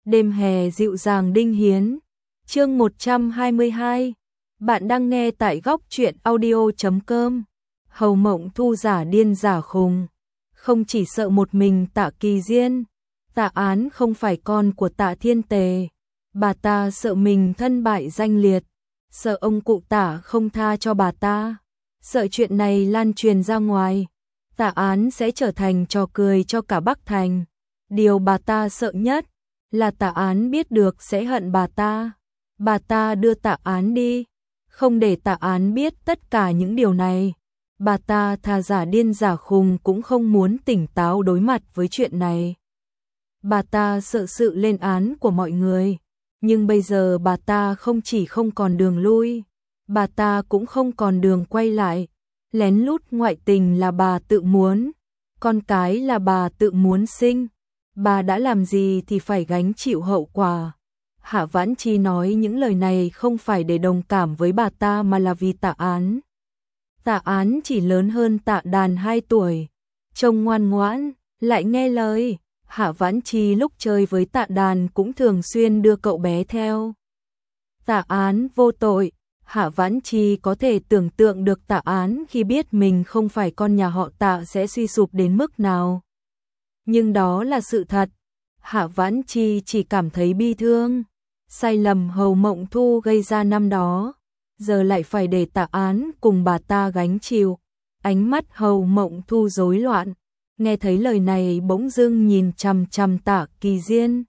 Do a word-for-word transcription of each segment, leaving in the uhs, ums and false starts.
Đêm hè dịu dàng Đinh Hiến. Chương một trăm hai mươi hai. Bạn đang nghe tại góc truyện audio chấm com. Hầu Mộng Thu giả điên giả khùng, không chỉ sợ một mình Tạ Kỳ Diên, Tạ Án không phải con của Tạ Thiên Tề, bà ta sợ mình thân bại danh liệt, sợ ông cụ Tạ không tha cho bà ta, sợ chuyện này lan truyền ra ngoài, Tạ Án sẽ trở thành trò cười cho cả Bắc Thành. Điều bà ta sợ nhất là Tạ Án biết được sẽ hận bà ta. Bà ta đưa Tạ Án đi, không để Tạ Án biết tất cả những điều này. Bà ta thà giả điên giả khùng cũng không muốn tỉnh táo đối mặt với chuyện này. Bà ta sợ sự lên án của mọi người, nhưng bây giờ bà ta không chỉ không còn đường lui, bà ta cũng không còn đường quay lại. Lén lút ngoại tình là bà tự muốn, con cái là bà tự muốn sinh, bà đã làm gì thì phải gánh chịu hậu quả. Hạ Vãn Chi nói những lời này không phải để đồng cảm với bà ta mà là vì Tạ Án. Tạ Án chỉ lớn hơn Tạ Đàn hai tuổi, trông ngoan ngoãn, lại nghe lời. Hạ Vãn Chi lúc chơi với Tạ Đàn cũng thường xuyên đưa cậu bé theo. Tạ Án vô tội, Hạ Vãn Chi có thể tưởng tượng được Tạ Án khi biết mình không phải con nhà họ Tạ sẽ suy sụp đến mức nào. Nhưng đó là sự thật. Hạ Vãn Chi chỉ cảm thấy bi thương. Sai lầm Hầu Mộng Thu gây ra năm đó, giờ lại phải để Tạ Án cùng bà ta gánh chịu. Ánh mắt Hầu Mộng Thu rối loạn, nghe thấy lời này bỗng dưng nhìn chằm chằm Tạ Kỳ Diên.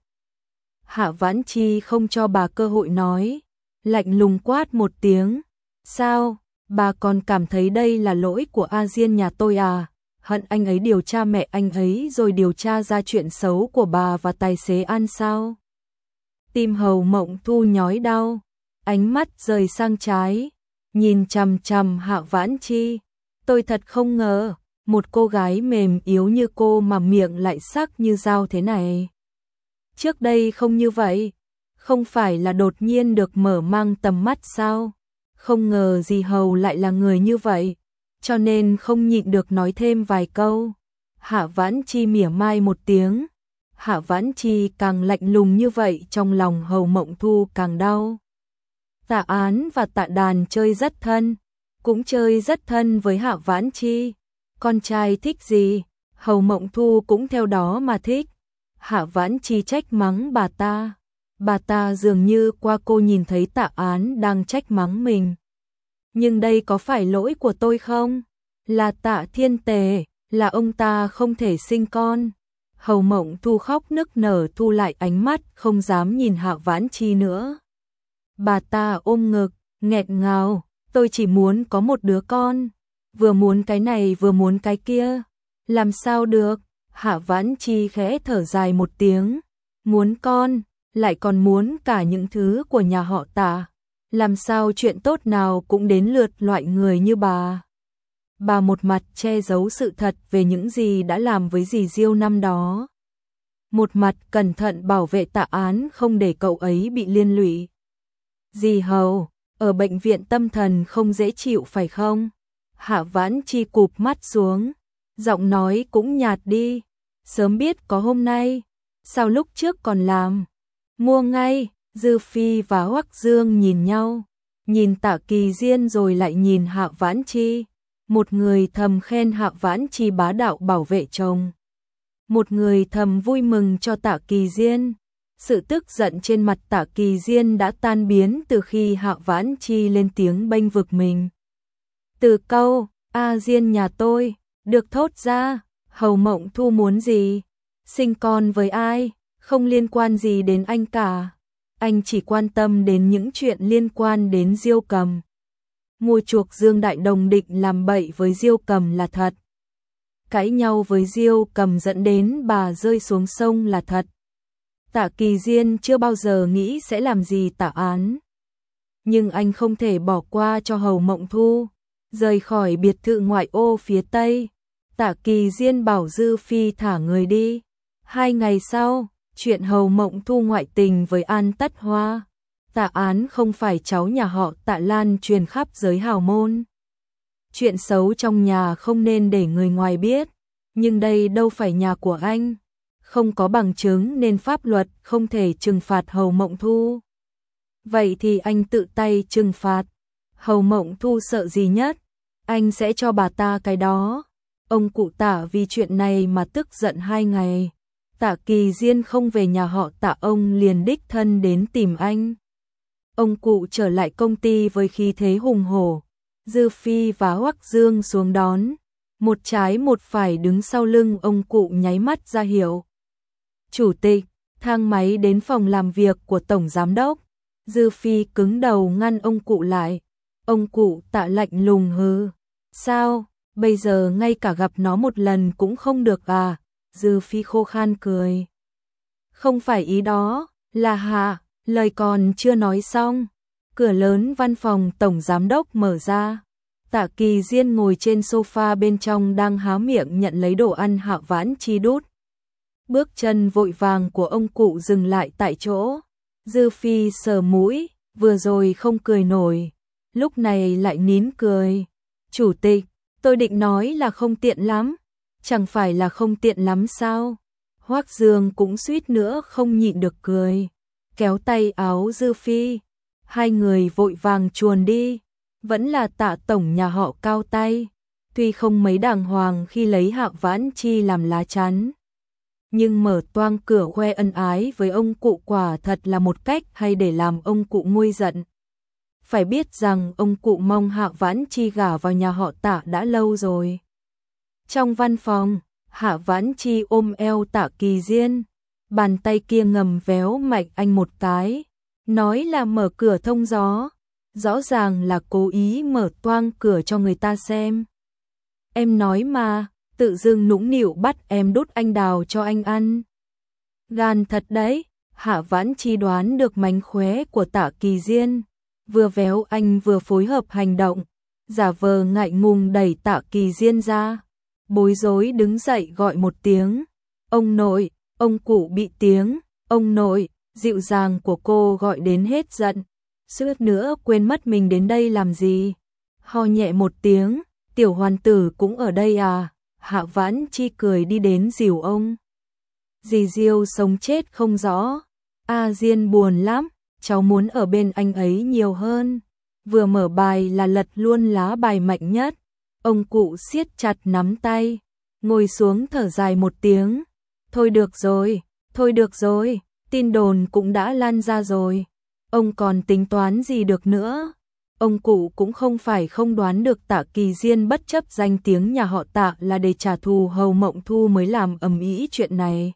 Hạ Vãn Chi không cho bà cơ hội nói, lạnh lùng quát một tiếng. Sao, bà còn cảm thấy đây là lỗi của A Diên nhà tôi à? Hận anh ấy điều tra mẹ anh ấy rồi điều tra ra chuyện xấu của bà và tài xế An sao? Tim Hầu Mộng Thu nhói đau, ánh mắt rời sang trái, nhìn chằm chằm Hạ Vãn Chi. Tôi thật không ngờ, một cô gái mềm yếu như cô mà miệng lại sắc như dao thế này. Trước đây không như vậy, không phải là đột nhiên được mở mang tầm mắt sao? Không ngờ dì Hầu lại là người như vậy, cho nên không nhịn được nói thêm vài câu. Hạ Vãn Chi mỉa mai một tiếng. Hạ Vãn Chi càng lạnh lùng như vậy trong lòng Hầu Mộng Thu càng đau. Tạ Án và Tạ Đàn chơi rất thân, cũng chơi rất thân với Hạ Vãn Chi. Con trai thích gì, Hầu Mộng Thu cũng theo đó mà thích. Hạ Vãn Chi trách mắng bà ta. Bà ta dường như qua cô nhìn thấy Tạ Án đang trách mắng mình. Nhưng đây có phải lỗi của tôi không? Là Tạ Thiên Tề, là ông ta không thể sinh con. Hầu Mộng Thu khóc nức nở thu lại ánh mắt không dám nhìn Hạ Vãn Chi nữa. Bà ta ôm ngực, nghẹn ngào, tôi chỉ muốn có một đứa con, vừa muốn cái này vừa muốn cái kia, làm sao được? Hạ Vãn Chi khẽ thở dài một tiếng, muốn con, lại còn muốn cả những thứ của nhà họ Tạ, làm sao chuyện tốt nào cũng đến lượt loại người như bà. Bà một mặt che giấu sự thật về những gì đã làm với dì Diêu năm đó, một mặt cẩn thận bảo vệ Tạ Án không để cậu ấy bị liên lụy. Dì Hầu, ở bệnh viện tâm thần không dễ chịu phải không? Hạ Vãn Chi cụp mắt xuống, giọng nói cũng nhạt đi. Sớm biết có hôm nay, sao lúc trước còn làm? Mua ngay. Dư Phi và Hoắc Dương nhìn nhau, nhìn Tạ Kỳ Diên rồi lại nhìn Hạ Vãn Chi. Một người thầm khen Hạ Vãn Chi bá đạo bảo vệ chồng, một người thầm vui mừng cho Tạ Kỳ Diên. Sự tức giận trên mặt Tạ Kỳ Diên đã tan biến từ khi Hạ Vãn Chi lên tiếng bênh vực mình. Từ câu A Diên nhà tôi được thốt ra, Hầu Mộng Thu muốn gì? Sinh con với ai? Không liên quan gì đến anh cả. Anh chỉ quan tâm đến những chuyện liên quan đến Diêu Cầm. Mua chuộc Dương Đại Đồng định làm bậy với Diêu Cầm là thật. Cãi nhau với Diêu Cầm dẫn đến bà rơi xuống sông là thật. Tạ Kỳ Diên chưa bao giờ nghĩ sẽ làm gì Tạ Án. Nhưng anh không thể bỏ qua cho Hầu Mộng Thu. Rời khỏi biệt thự ngoại ô phía Tây, Tạ Kỳ Diên bảo Dư Phi thả người đi. Hai ngày sau, chuyện Hầu Mộng Thu ngoại tình với An Tất Hoa, Tạ Án không phải cháu nhà họ Tạ lan truyền khắp giới hào môn. Chuyện xấu trong nhà không nên để người ngoài biết, nhưng đây đâu phải nhà của anh. không có bằng chứng nên pháp luật không thể trừng phạt Hầu Mộng Thu. Vậy thì anh tự tay trừng phạt. Hầu Mộng Thu sợ gì nhất? Anh sẽ cho bà ta cái đó. Ông cụ Tạ vì chuyện này mà tức giận hai ngày. Tạ Kỳ Diên không về nhà họ Tạ, ông liền đích thân đến tìm anh. Ông cụ trở lại công ty với khí thế hùng hổ. Dư Phi và Hoắc Dương xuống đón. Một trái một phải đứng sau lưng ông cụ nháy mắt ra hiệu. Chủ tịch, thang máy đến phòng làm việc của Tổng Giám đốc. Dư Phi cứng đầu ngăn ông cụ lại. Ông cụ Tạ lạnh lùng hừ. Sao, bây giờ ngay cả gặp nó một lần cũng không được à? Dư Phi khô khan cười. Không phải ý đó, là hạ, lời còn chưa nói xong. Cửa lớn văn phòng Tổng Giám đốc mở ra. Tạ Kỳ Diên ngồi trên sofa bên trong đang há miệng nhận lấy đồ ăn Hạ Vãn Chi đút. Bước chân vội vàng của ông cụ dừng lại tại chỗ. Dư Phi sờ mũi, vừa rồi không cười nổi, lúc này lại nín cười. Chủ tịch, tôi định nói là không tiện lắm. Chẳng phải là không tiện lắm sao? Hoắc Dương cũng suýt nữa không nhịn được cười. Kéo tay áo Dư Phi. Hai người vội vàng chuồn đi. Vẫn là Tạ tổng nhà họ cao tay. Tuy không mấy đàng hoàng khi lấy Hạ Vãn Chi làm lá chắn, nhưng mở toang cửa khoe ân ái với ông cụ quả thật là một cách hay để làm ông cụ nguôi giận. Phải biết rằng ông cụ mong Hạ Vãn Chi gả vào nhà họ Tạ đã lâu rồi. Trong văn phòng, Hạ Vãn Chi ôm eo Tạ Kỳ Diên, bàn tay kia ngầm véo mạnh anh một cái, nói là mở cửa thông gió, rõ ràng là cố ý mở toang cửa cho người ta xem. Em nói mà, tự dưng nũng nịu bắt em đút anh đào cho anh ăn. Gan thật đấy. Hạ Vãn Chi đoán được mánh khóe của Tạ Kỳ Diên, vừa véo anh vừa phối hợp hành động, giả vờ ngại ngùng đẩy Tạ Kỳ Diên ra, bối rối đứng dậy gọi một tiếng. Ông nội, ông cụ bị tiếng, ông nội, dịu dàng của cô gọi đến hết giận, suýt nữa quên mất mình đến đây làm gì. Ho nhẹ một tiếng, tiểu hoàn tử cũng ở đây à? Hạ Vãn Chi cười đi đến dìu ông. Dì Diêu sống chết không rõ. A Diên buồn lắm, cháu muốn ở bên anh ấy nhiều hơn. Vừa mở bài là lật luôn lá bài mạnh nhất. Ông cụ siết chặt nắm tay, ngồi xuống thở dài một tiếng. Thôi được rồi, thôi được rồi, tin đồn cũng đã lan ra rồi. Ông còn tính toán gì được nữa? Ông cụ cũng không phải không đoán được Tạ Kỳ Diên bất chấp danh tiếng nhà họ Tạ là để trả thù Hầu Mộng Thu mới làm ầm ĩ chuyện này.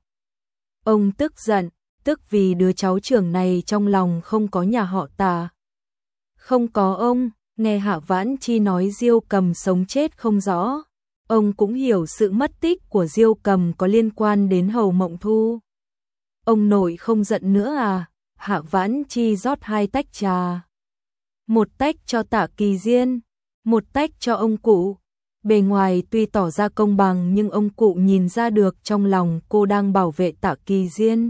Ông tức giận, tức vì đứa cháu trưởng này trong lòng không có nhà họ Tạ. Không có ông, nghe Hạ Vãn Chi nói Diêu Cầm sống chết không rõ. Ông cũng hiểu sự mất tích của Diêu Cầm có liên quan đến Hầu Mộng Thu. Ông nội không giận nữa à? Hạ Vãn Chi rót hai tách trà. Một tách cho Tạ Kỳ Diên, một tách cho ông cụ. Bề ngoài tuy tỏ ra công bằng nhưng ông cụ nhìn ra được trong lòng cô đang bảo vệ Tạ Kỳ Diên.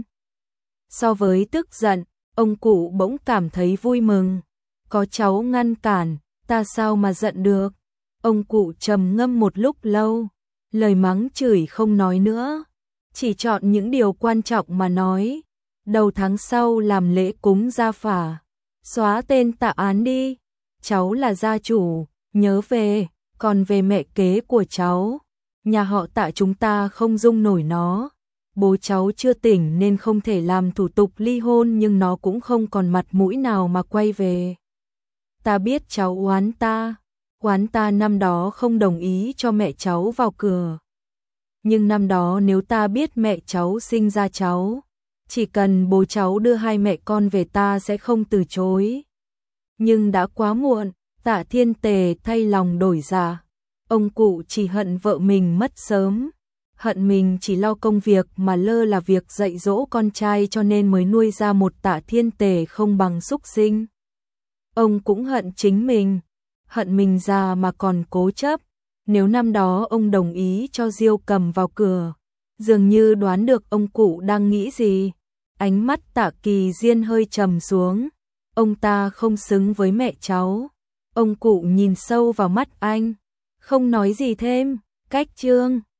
So với tức giận, ông cụ bỗng cảm thấy vui mừng. Có cháu ngăn cản, ta sao mà giận được. Ông cụ trầm ngâm một lúc lâu, lời mắng chửi không nói nữa, chỉ chọn những điều quan trọng mà nói. Đầu tháng sau làm lễ cúng gia phả, xóa tên Tạ Án đi. Cháu là gia chủ, nhớ về. Còn về mẹ kế của cháu, nhà họ Tạ chúng ta không dung nổi nó. Bố cháu chưa tỉnh nên không thể làm thủ tục ly hôn, nhưng nó cũng không còn mặt mũi nào mà quay về. Ta biết cháu oán ta, oán ta năm đó không đồng ý cho mẹ cháu vào cửa. Nhưng năm đó nếu ta biết mẹ cháu sinh ra cháu, chỉ cần bố cháu đưa hai mẹ con về ta sẽ không từ chối. Nhưng đã quá muộn. Tạ Thiên Tề thay lòng đổi dạ. Ông cụ chỉ hận vợ mình mất sớm, hận mình chỉ lo công việc mà lơ là việc dạy dỗ con trai cho nên mới nuôi ra một Tạ Thiên Tề không bằng súc sinh. Ông cũng hận chính mình, hận mình già mà còn cố chấp. Nếu năm đó ông đồng ý cho Diêu Cầm vào cửa, dường như đoán được ông cụ đang nghĩ gì. Ánh mắt Tạ Kỳ Diên hơi trầm xuống. Ông ta không xứng với mẹ cháu. Ông cụ nhìn sâu vào mắt anh, không nói gì thêm. Cách chương